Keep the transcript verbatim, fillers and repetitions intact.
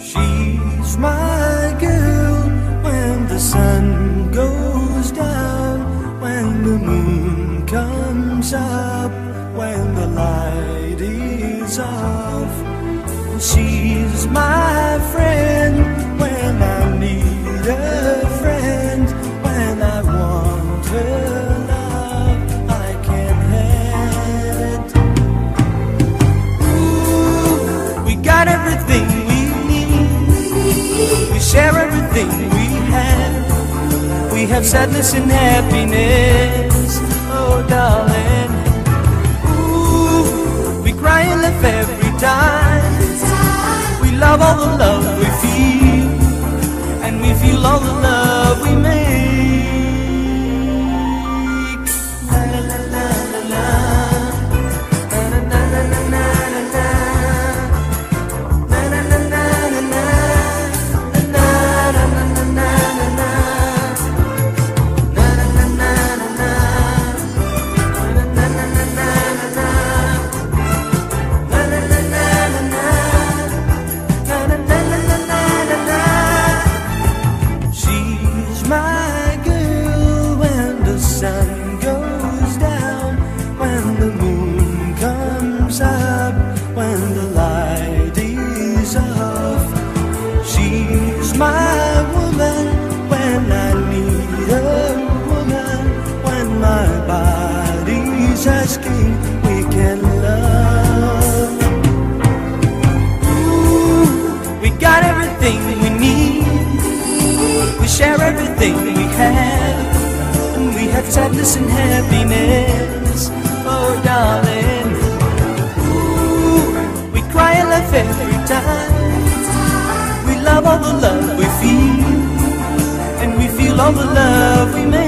She's my girl when the sun goes down, when the moon comes up, when the light is off. She's my friend when I need a friend, when I want her love, I can't have it. Ooh, we got everything we need, we share everything we have, we have sadness and happiness, oh darling. Ooh, we cry and laugh every time, we love all the love we feel, and we feel all the love we make. La la la la la la, la la la la la la, la la la la la la, la la la la la la, la la la la la la, la la la la la la, la la la la la la. She's my girl when the sun goes down, when the moon comes up, when the light is off. She's my woman when I need a woman, when my body's asking we can love. Ooh, we got everything we need, we share everything we have, and we have sadness and happiness, oh darling. Ooh, we cry and laugh every time, we love all the love we feel, and we feel all the love we make.